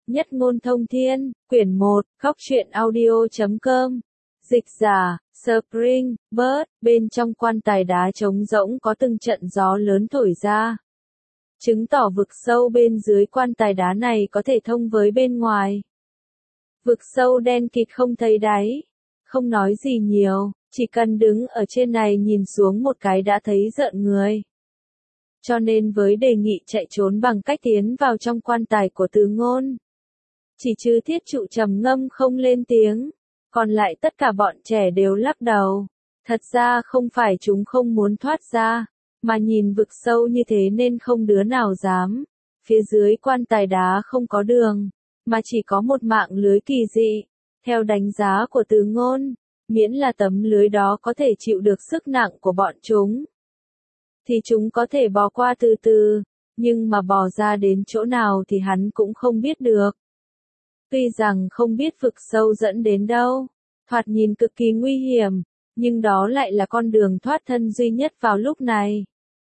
Nhất ngôn thông thiên, quyển 1, Khóc truyện audio.com. Dịch giả, Spring, Bird, bên trong quan tài đá trống rỗng có từng trận gió lớn thổi ra. Chứng tỏ vực sâu bên dưới quan tài đá này có thể thông với bên ngoài. Vực sâu đen kịt không thấy đáy. Không nói gì nhiều, chỉ cần đứng ở trên này nhìn xuống một cái đã thấy rợn người. Cho nên với đề nghị chạy trốn bằng cách tiến vào trong quan tài của Từ Ngôn. Chỉ trừ Thiết Trụ trầm ngâm không lên tiếng, còn lại tất cả bọn trẻ đều lắc đầu. Thật ra không phải chúng không muốn thoát ra, mà nhìn vực sâu như thế nên không đứa nào dám. Phía dưới quan tài đá không có đường, mà chỉ có một mạng lưới kỳ dị. Theo đánh giá của Từ Ngôn, miễn là tấm lưới đó có thể chịu được sức nặng của bọn chúng, thì chúng có thể bò qua từ từ, nhưng mà bò ra đến chỗ nào thì hắn cũng không biết được. Tuy rằng không biết vực sâu dẫn đến đâu, thoạt nhìn cực kỳ nguy hiểm, nhưng đó lại là con đường thoát thân duy nhất vào lúc này.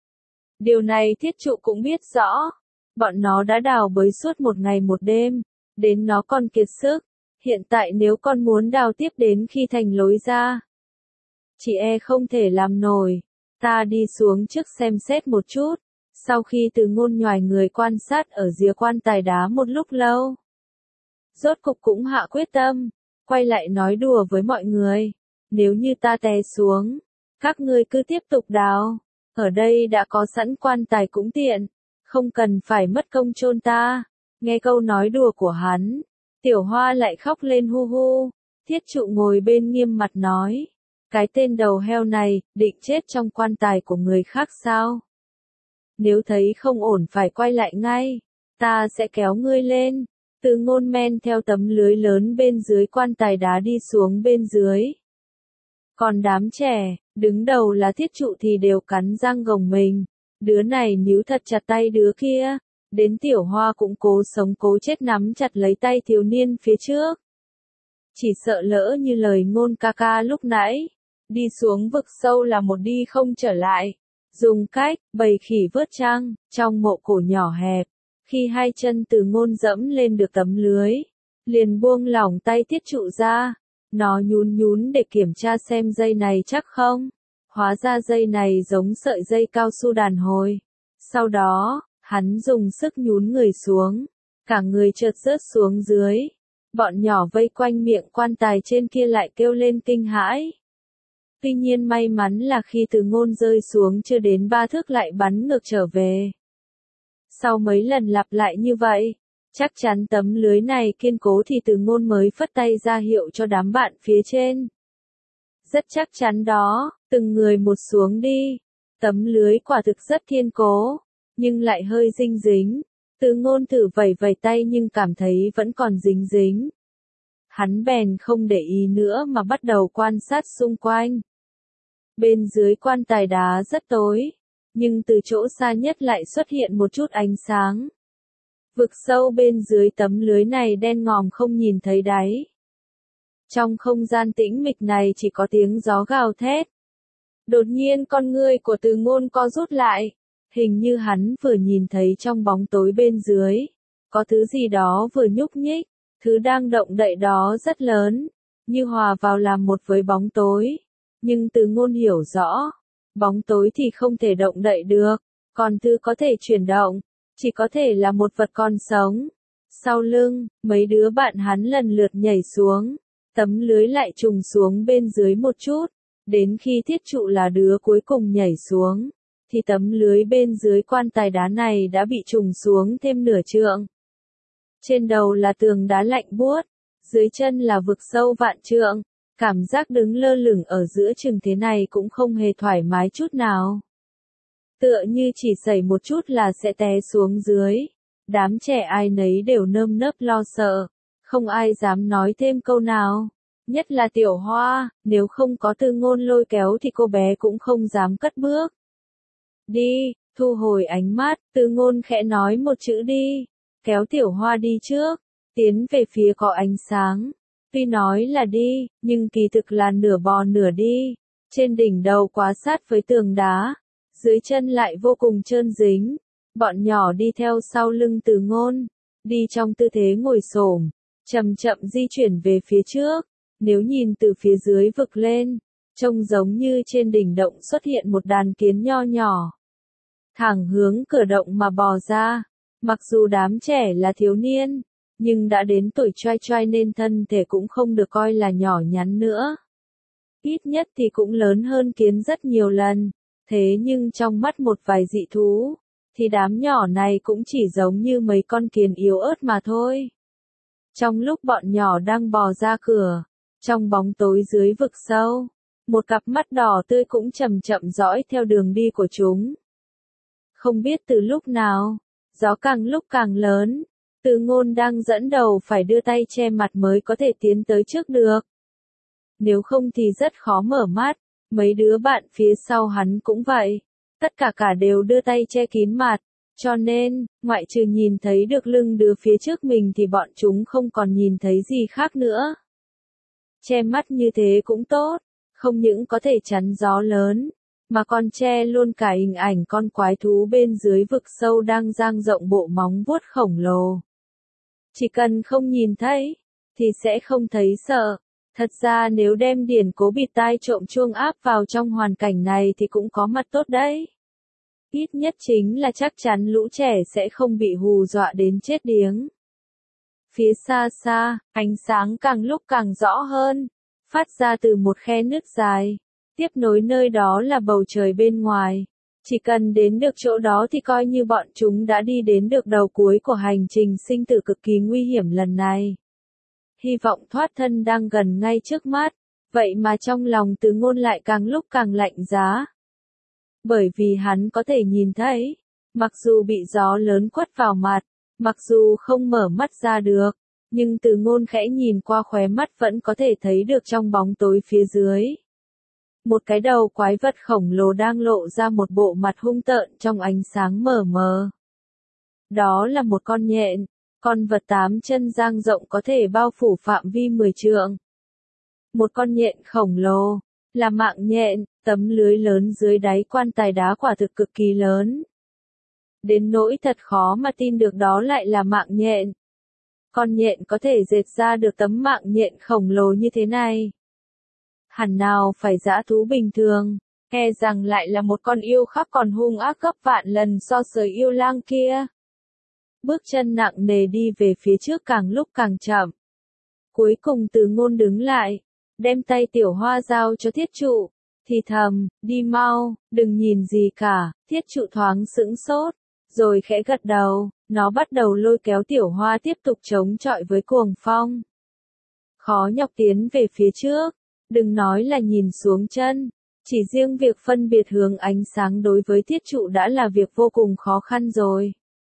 Điều này Thiết Trụ cũng biết rõ. Bọn nó đã đào bới suốt một ngày một đêm, đến nó còn kiệt sức. Hiện tại nếu con muốn đào tiếp đến khi thành lối ra, chị không thể làm nổi. Ta đi xuống trước xem xét một chút. Sau khi Từ Ngôn nhoài người quan sát ở rìa quan tài đá một lúc lâu, rốt cục cũng hạ quyết tâm, quay lại nói đùa với mọi người. Nếu như ta té xuống, các ngươi cứ tiếp tục đào. Ở đây đã có sẵn quan tài cũng tiện, không cần phải mất công chôn ta. Nghe câu nói đùa của hắn, Tiểu Hoa lại khóc lên hu hu. Thiết Trụ ngồi bên nghiêm mặt nói, cái tên đầu heo này, định chết trong quan tài của người khác sao? Nếu thấy không ổn phải quay lại ngay, ta sẽ kéo ngươi lên. Từ Ngôn men theo tấm lưới lớn bên dưới quan tài đá đi xuống bên dưới. Còn đám trẻ, đứng đầu là Thiết Trụ thì đều cắn răng gồng mình. Đứa này níu thật chặt tay đứa kia. Đến Tiểu Hoa cũng cố sống cố chết nắm chặt lấy tay thiếu niên phía trước. Chỉ sợ lỡ như lời Ngôn ca ca lúc nãy, đi xuống vực sâu là một đi không trở lại. Dùng cách bầy khỉ vớt trăng trong mộ cổ nhỏ hẹp. Khi hai chân Từ Ngôn dẫm lên được tấm lưới, liền buông lỏng tay Thiết Trụ ra. Nó nhún nhún để kiểm tra xem dây này chắc không. Hóa ra dây này giống sợi dây cao su đàn hồi. Sau đó, hắn dùng sức nhún người xuống. Cả người chợt rớt xuống dưới. Bọn nhỏ vây quanh miệng quan tài trên kia lại kêu lên kinh hãi. Tuy nhiên may mắn là khi Từ Ngôn rơi xuống chưa đến 3 thước lại bắn ngược trở về. Sau mấy lần lặp lại như vậy, chắc chắn tấm lưới này kiên cố thì Từ Ngôn mới phất tay ra hiệu cho đám bạn phía trên. Rất chắc chắn đó, từng người một xuống đi. Tấm lưới quả thực rất kiên cố, nhưng lại hơi dính dính. Từ Ngôn thử vẩy vẩy tay nhưng cảm thấy vẫn còn dính dính. Hắn bèn không để ý nữa mà bắt đầu quan sát xung quanh. Bên dưới quan tài đá rất tối, nhưng từ chỗ xa nhất lại xuất hiện một chút ánh sáng. Vực sâu bên dưới tấm lưới này đen ngòm không nhìn thấy đáy. Trong không gian tĩnh mịch này chỉ có tiếng gió gào thét. Đột nhiên con ngươi của Từ Ngôn co rút lại. Hình như hắn vừa nhìn thấy trong bóng tối bên dưới, có thứ gì đó vừa nhúc nhích. Thứ đang động đậy đó rất lớn, như hòa vào làm một với bóng tối. Nhưng Từ Ngôn hiểu rõ, bóng tối thì không thể động đậy được, còn thứ có thể chuyển động, chỉ có thể là một vật còn sống. Sau lưng, mấy đứa bạn hắn lần lượt nhảy xuống, tấm lưới lại trùng xuống bên dưới một chút, đến khi Thiết Trụ là đứa cuối cùng nhảy xuống, thì tấm lưới bên dưới quan tài đá này đã bị trùng xuống thêm nửa trượng. Trên đầu là tường đá lạnh buốt, dưới chân là vực sâu vạn trượng. Cảm giác đứng lơ lửng ở giữa chừng thế này cũng không hề thoải mái chút nào. Tựa như chỉ sẩy một chút là sẽ té xuống dưới. Đám trẻ ai nấy đều nơm nớp lo sợ, không ai dám nói thêm câu nào. Nhất là Tiểu Hoa, nếu không có Từ Ngôn lôi kéo thì cô bé cũng không dám cất bước. Đi, thu hồi ánh mắt, Từ Ngôn khẽ nói một chữ đi. Kéo Tiểu Hoa đi trước, tiến về phía có ánh sáng. Tuy nói là đi, nhưng kỳ thực là nửa bò nửa đi. Trên đỉnh đầu quá sát với tường đá, dưới chân lại vô cùng trơn dính. Bọn nhỏ đi theo sau lưng Từ Ngôn. đi trong tư thế ngồi xổm, chậm chậm di chuyển về phía trước. Nếu nhìn từ phía dưới vực lên, trông giống như trên đỉnh động xuất hiện một đàn kiến nho nhỏ. Thẳng hướng cửa động mà bò ra. Mặc dù đám trẻ là thiếu niên, nhưng đã đến tuổi trai trai nên thân thể cũng không được coi là nhỏ nhắn nữa. Ít nhất thì cũng lớn hơn kiến rất nhiều lần. Thế nhưng trong mắt một vài dị thú, thì đám nhỏ này cũng chỉ giống như mấy con kiến yếu ớt mà thôi. Trong lúc bọn nhỏ đang bò ra cửa, trong bóng tối dưới vực sâu, một cặp mắt đỏ tươi cũng chậm chậm dõi theo đường đi của chúng. Không biết từ lúc nào, gió càng lúc càng lớn, Từ Ngôn đang dẫn đầu phải đưa tay che mặt mới có thể tiến tới trước được. Nếu không thì rất khó mở mắt, mấy đứa bạn phía sau hắn cũng vậy. Tất cả đều đưa tay che kín mặt, cho nên, ngoại trừ nhìn thấy được lưng đứa phía trước mình thì bọn chúng không còn nhìn thấy gì khác nữa. Che mắt như thế cũng tốt, không những có thể chắn gió lớn, mà còn che luôn cả hình ảnh con quái thú bên dưới vực sâu đang dang rộng bộ móng vuốt khổng lồ. Chỉ cần không nhìn thấy, thì sẽ không thấy sợ. Thật ra nếu đem điển cố bịt tai trộm chuông áp vào trong hoàn cảnh này thì cũng có mặt tốt đấy. Ít nhất chính là chắc chắn lũ trẻ sẽ không bị hù dọa đến chết điếng. Phía xa xa, ánh sáng càng lúc càng rõ hơn, phát ra từ một khe nứt dài. Tiếp nối nơi đó là bầu trời bên ngoài. Chỉ cần đến được chỗ đó thì coi như bọn chúng đã đi đến được đầu cuối của hành trình sinh tử cực kỳ nguy hiểm lần này. Hy vọng thoát thân đang gần ngay trước mắt, vậy mà trong lòng Từ Ngôn lại càng lúc càng lạnh giá. Bởi vì hắn có thể nhìn thấy, mặc dù bị gió lớn quất vào mặt, mặc dù không mở mắt ra được, nhưng Từ Ngôn khẽ nhìn qua khóe mắt vẫn có thể thấy được trong bóng tối phía dưới. Một cái đầu quái vật khổng lồ đang lộ ra một bộ mặt hung tợn trong ánh sáng mờ mờ. Đó là một con nhện, con vật 8 chân dang rộng có thể bao phủ phạm vi 10 trượng. Một con nhện khổng lồ, là mạng nhện, tấm lưới lớn dưới đáy quan tài đá quả thực cực kỳ lớn. Đến nỗi thật khó mà tin được đó lại là mạng nhện. Con nhện có thể dệt ra được tấm mạng nhện khổng lồ như thế này. Hẳn nào phải dã thú bình thường, e rằng lại là một con yêu khác còn hung ác gấp vạn lần so với yêu lang kia. Bước chân nặng nề đi về phía trước càng lúc càng chậm. Cuối cùng Từ Ngôn đứng lại, đem tay Tiểu Hoa giao cho Thiết Trụ, thì thầm, đi mau, đừng nhìn gì cả. Thiết Trụ thoáng sững sốt, rồi khẽ gật đầu, nó bắt đầu lôi kéo Tiểu Hoa tiếp tục chống chọi với cuồng phong. Khó nhọc tiến về phía trước, đừng nói là nhìn xuống chân, chỉ riêng việc phân biệt hướng ánh sáng đối với Thiết Trụ đã là việc vô cùng khó khăn rồi.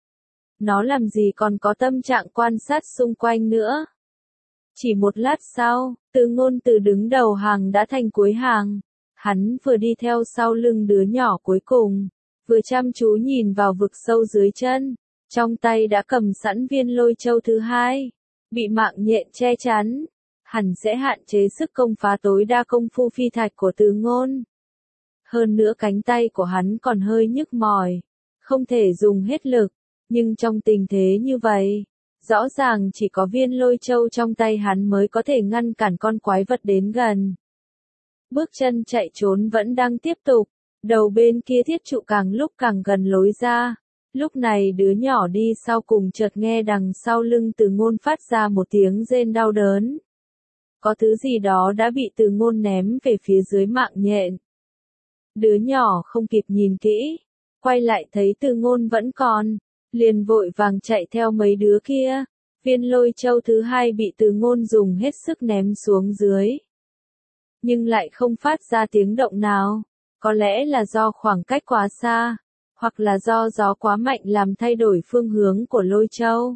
Nó làm gì còn có tâm trạng quan sát xung quanh nữa. Chỉ một lát sau, Từ Ngôn từ đứng đầu hàng đã thành cuối hàng. Hắn vừa đi theo sau lưng đứa nhỏ cuối cùng, vừa chăm chú nhìn vào vực sâu dưới chân, trong tay đã cầm sẵn viên lôi châu thứ hai. Bị mạng nhện che chắn, hẳn sẽ hạn chế sức công phá tối đa công phu phi thạch của Từ Ngôn. Hơn nữa cánh tay của hắn còn hơi nhức mỏi, không thể dùng hết lực. Nhưng trong tình thế như vậy, rõ ràng chỉ có viên lôi châu trong tay hắn mới có thể ngăn cản con quái vật đến gần. Bước chân chạy trốn vẫn đang tiếp tục, đầu bên kia Thiết Trụ càng lúc càng gần lối ra. Lúc này đứa nhỏ đi sau cùng chợt nghe đằng sau lưng Từ Ngôn phát ra một tiếng rên đau đớn. Có thứ gì đó đã bị Từ Ngôn ném về phía dưới mạng nhện. Đứa nhỏ không kịp nhìn kỹ, quay lại thấy Từ Ngôn vẫn còn, liền vội vàng chạy theo mấy đứa kia. Viên lôi châu thứ hai bị Từ Ngôn dùng hết sức ném xuống dưới, nhưng lại không phát ra tiếng động nào. Có lẽ là do khoảng cách quá xa, hoặc là do gió quá mạnh làm thay đổi phương hướng của lôi châu.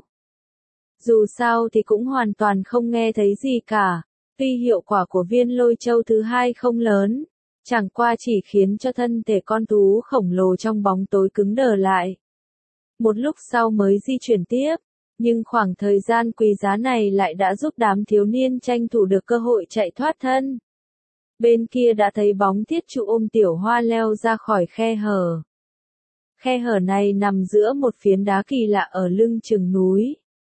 Dù sao thì cũng hoàn toàn không nghe thấy gì cả. Tuy hiệu quả của viên lôi châu thứ hai không lớn, chẳng qua chỉ khiến cho thân thể con thú khổng lồ trong bóng tối cứng đờ lại. Một lúc sau mới di chuyển tiếp, nhưng khoảng thời gian quý giá này lại đã giúp đám thiếu niên tranh thủ được cơ hội chạy thoát thân. Bên kia đã thấy bóng Thiết Trụ ôm Tiểu Hoa leo ra khỏi khe hở. Khe hở này nằm giữa một phiến đá kỳ lạ ở lưng chừng núi.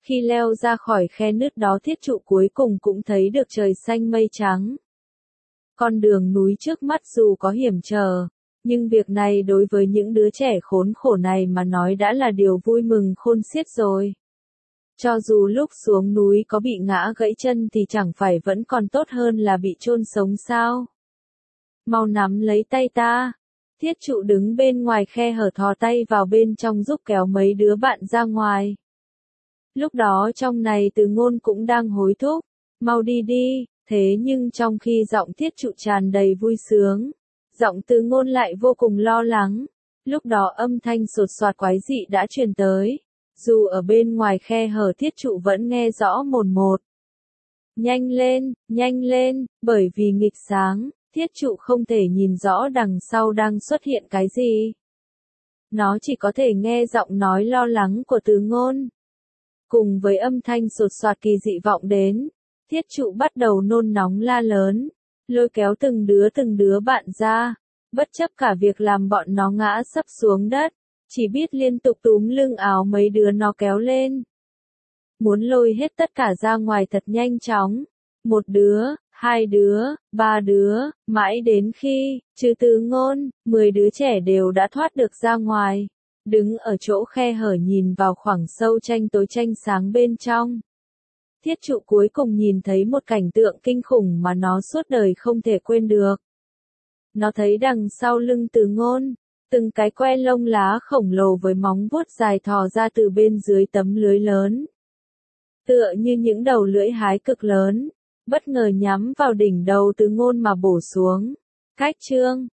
Khi leo ra khỏi khe nứt đó thiết trụ cuối cùng cũng thấy được trời xanh mây trắng. Con đường núi trước mắt dù có hiểm trở, nhưng việc này đối với những đứa trẻ khốn khổ này mà nói đã là điều vui mừng khôn xiết rồi. Cho dù lúc xuống núi có bị ngã gãy chân thì chẳng phải vẫn còn tốt hơn là bị chôn sống sao? Mau nắm lấy tay ta. Thiết trụ đứng bên ngoài khe hở thò tay vào bên trong giúp kéo mấy đứa bạn ra ngoài. Lúc đó trong này Từ Ngôn cũng đang hối thúc, mau đi đi, thế nhưng trong khi giọng thiết trụ tràn đầy vui sướng, giọng Từ Ngôn lại vô cùng lo lắng. Lúc đó âm thanh sột soạt quái dị đã truyền tới, dù ở bên ngoài khe hở thiết trụ vẫn nghe rõ mồn một. Nhanh lên, bởi vì nghịch sáng, thiết trụ không thể nhìn rõ đằng sau đang xuất hiện cái gì. Nó chỉ có thể nghe giọng nói lo lắng của Từ Ngôn. Cùng với âm thanh sột soạt kỳ dị vọng đến, thiết trụ bắt đầu nôn nóng la lớn, lôi kéo từng đứa bạn ra, bất chấp cả việc làm bọn nó ngã sấp xuống đất, chỉ biết liên tục túm lưng áo mấy đứa nó kéo lên. Muốn lôi hết tất cả ra ngoài thật nhanh chóng, một đứa, hai đứa, ba đứa, mãi đến khi, trừ Từ Ngôn, 10 đứa trẻ đều đã thoát được ra ngoài. Đứng ở chỗ khe hở nhìn vào khoảng sâu tranh tối tranh sáng bên trong. Thiết trụ cuối cùng nhìn thấy một cảnh tượng kinh khủng mà nó suốt đời không thể quên được. Nó thấy đằng sau lưng Từ Ngôn, từng cái que lông lá khổng lồ với móng vuốt dài thò ra từ bên dưới tấm lưới lớn. Tựa như những đầu lưỡi hái cực lớn, bất ngờ nhắm vào đỉnh đầu Từ Ngôn mà bổ xuống. Cách chương